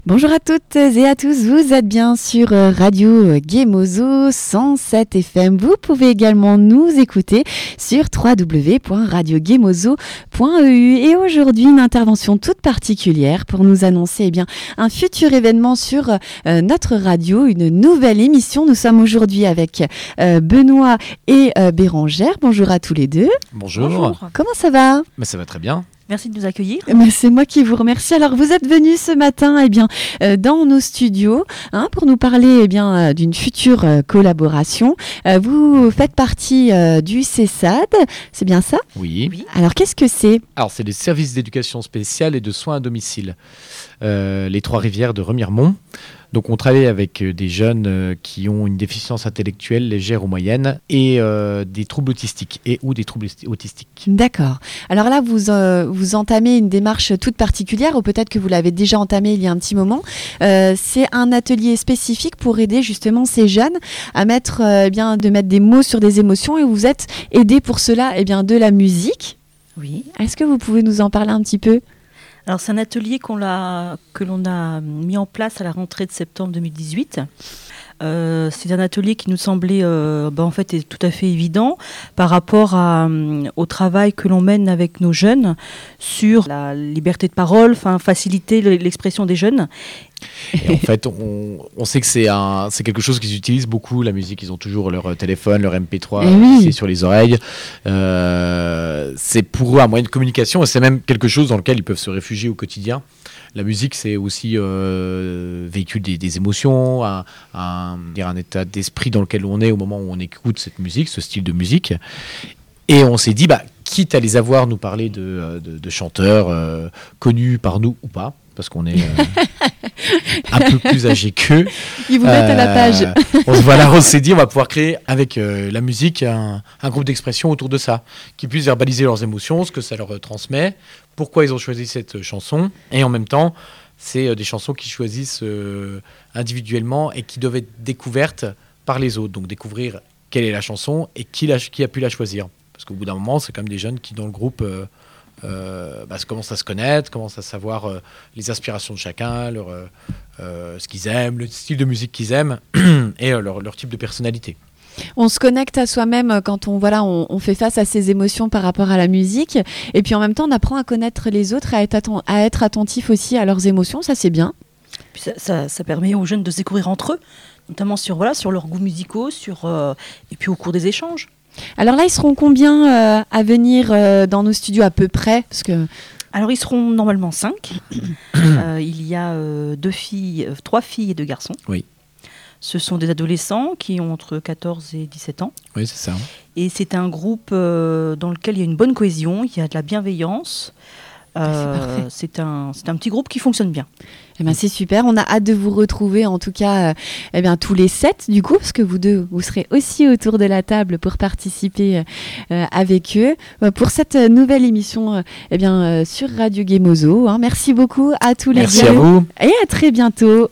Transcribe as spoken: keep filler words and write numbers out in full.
Bonjour à toutes et à tous, vous êtes bien sur Radio Gemozo cent sept F M. Vous pouvez également nous écouter sur w w w point radio gemozo point e u. Et aujourd'hui, une intervention toute particulière pour nous annoncer eh bien, un futur événement sur euh, notre radio, une nouvelle émission. Nous sommes aujourd'hui avec euh, Benoît et euh, Bérangère. Bonjour à tous les deux. Bonjour. Bonjour. Comment ça va ? Mais ça va très bien. Merci de nous accueillir. Mais c'est moi qui vous remercie. Alors, vous êtes venus ce matin eh bien, euh, dans nos studios hein, pour nous parler eh bien, euh, d'une future euh, collaboration. Euh, vous faites partie euh, du C E S A D, c'est bien ça ? Oui. Oui. Alors, qu'est-ce que c'est ? Alors, c'est les services d'éducation spéciale et de soins à domicile. Euh, les Trois-Rivières de Remiremont. Donc, on travaille avec des jeunes euh, qui ont une déficience intellectuelle légère ou moyenne et euh, des troubles autistiques et ou des troubles autistiques. D'accord. Alors là, vous, euh, vous entamez une démarche toute particulière, ou peut-être que vous l'avez déjà entamée il y a un petit moment. Euh, c'est un atelier spécifique pour aider justement ces jeunes à mettre, euh, eh bien, de mettre des mots sur des émotions, et vous êtes aidé pour cela eh bien, de la musique. Oui. Est-ce que vous pouvez nous en parler un petit peu ? Alors, c'est un atelier qu'on l'a, que l'on a mis en place à la rentrée de septembre deux mille dix-huit. Euh, c'est un atelier qui nous semblait euh, bah, en fait est tout à fait évident par rapport à, euh, au travail que l'on mène avec nos jeunes sur la liberté de parole, enfin faciliter l'expression des jeunes. Et en fait, on, on sait que c'est, un, c'est quelque chose qu'ils utilisent beaucoup, la musique. Ils ont toujours leur téléphone, leur M P trois Eh oui. fixé sur les oreilles. Euh, c'est pour eux un moyen de communication et c'est même quelque chose dans lequel ils peuvent se réfugier au quotidien. La musique, c'est aussi euh, véhicule des, des émotions, un, un, dire un état d'esprit dans lequel on est au moment où on écoute cette musique, ce style de musique. Et on s'est dit, bah, quitte à les avoir nous parler de, de, de chanteurs euh, connus par nous ou pas, parce qu'on est euh, un peu plus âgés qu'eux. Ils vous mettent à la page. On, voilà, on s'est dit, on va pouvoir créer avec euh, la musique un, un groupe d'expression autour de ça, qui puisse verbaliser leurs émotions, ce que ça leur transmet, pourquoi ils ont choisi cette chanson, et en même temps, c'est euh, des chansons qu'ils choisissent euh, individuellement et qui doivent être découvertes par les autres. Donc découvrir quelle est la chanson et qui, la, qui a pu la choisir. Parce qu'au bout d'un moment, c'est quand même des jeunes qui, dans le groupe, euh, euh, bah, commencent à se connaître, commencent à savoir euh, les aspirations de chacun, leur, euh, euh, ce qu'ils aiment, le style de musique qu'ils aiment et euh, leur, leur type de personnalité. On se connecte à soi-même quand on, voilà, on, on fait face à ses émotions par rapport à la musique. Et puis en même temps, on apprend à connaître les autres, à être, atten- à être attentif aussi à leurs émotions. Ça, c'est bien. Puis ça, ça, ça permet aux jeunes de se découvrir entre eux, notamment sur, voilà, sur leurs goûts musicaux, sur, euh, et puis au cours des échanges. Alors là, ils seront combien euh, à venir euh, dans nos studios à peu près ? Parce que... Alors, ils seront normalement cinq. euh, il y a euh, deux filles, euh, trois filles et deux garçons. Oui. Ce sont des adolescents qui ont entre quatorze et dix-sept ans. Oui, c'est ça. Et c'est un groupe euh, dans lequel il y a une bonne cohésion, il y a de la bienveillance. Euh, c'est parfait. c'est un, c'est un petit groupe qui fonctionne bien. Eh ben, c'est super. On a hâte de vous retrouver, en tout cas, euh, eh bien, tous les sept, du coup, parce que vous deux, vous serez aussi autour de la table pour participer euh, avec eux euh, pour cette nouvelle émission euh, eh bien, euh, sur Radio Gemozo. Hein. Merci beaucoup à tous les deux. Merci à vous. Et à très bientôt.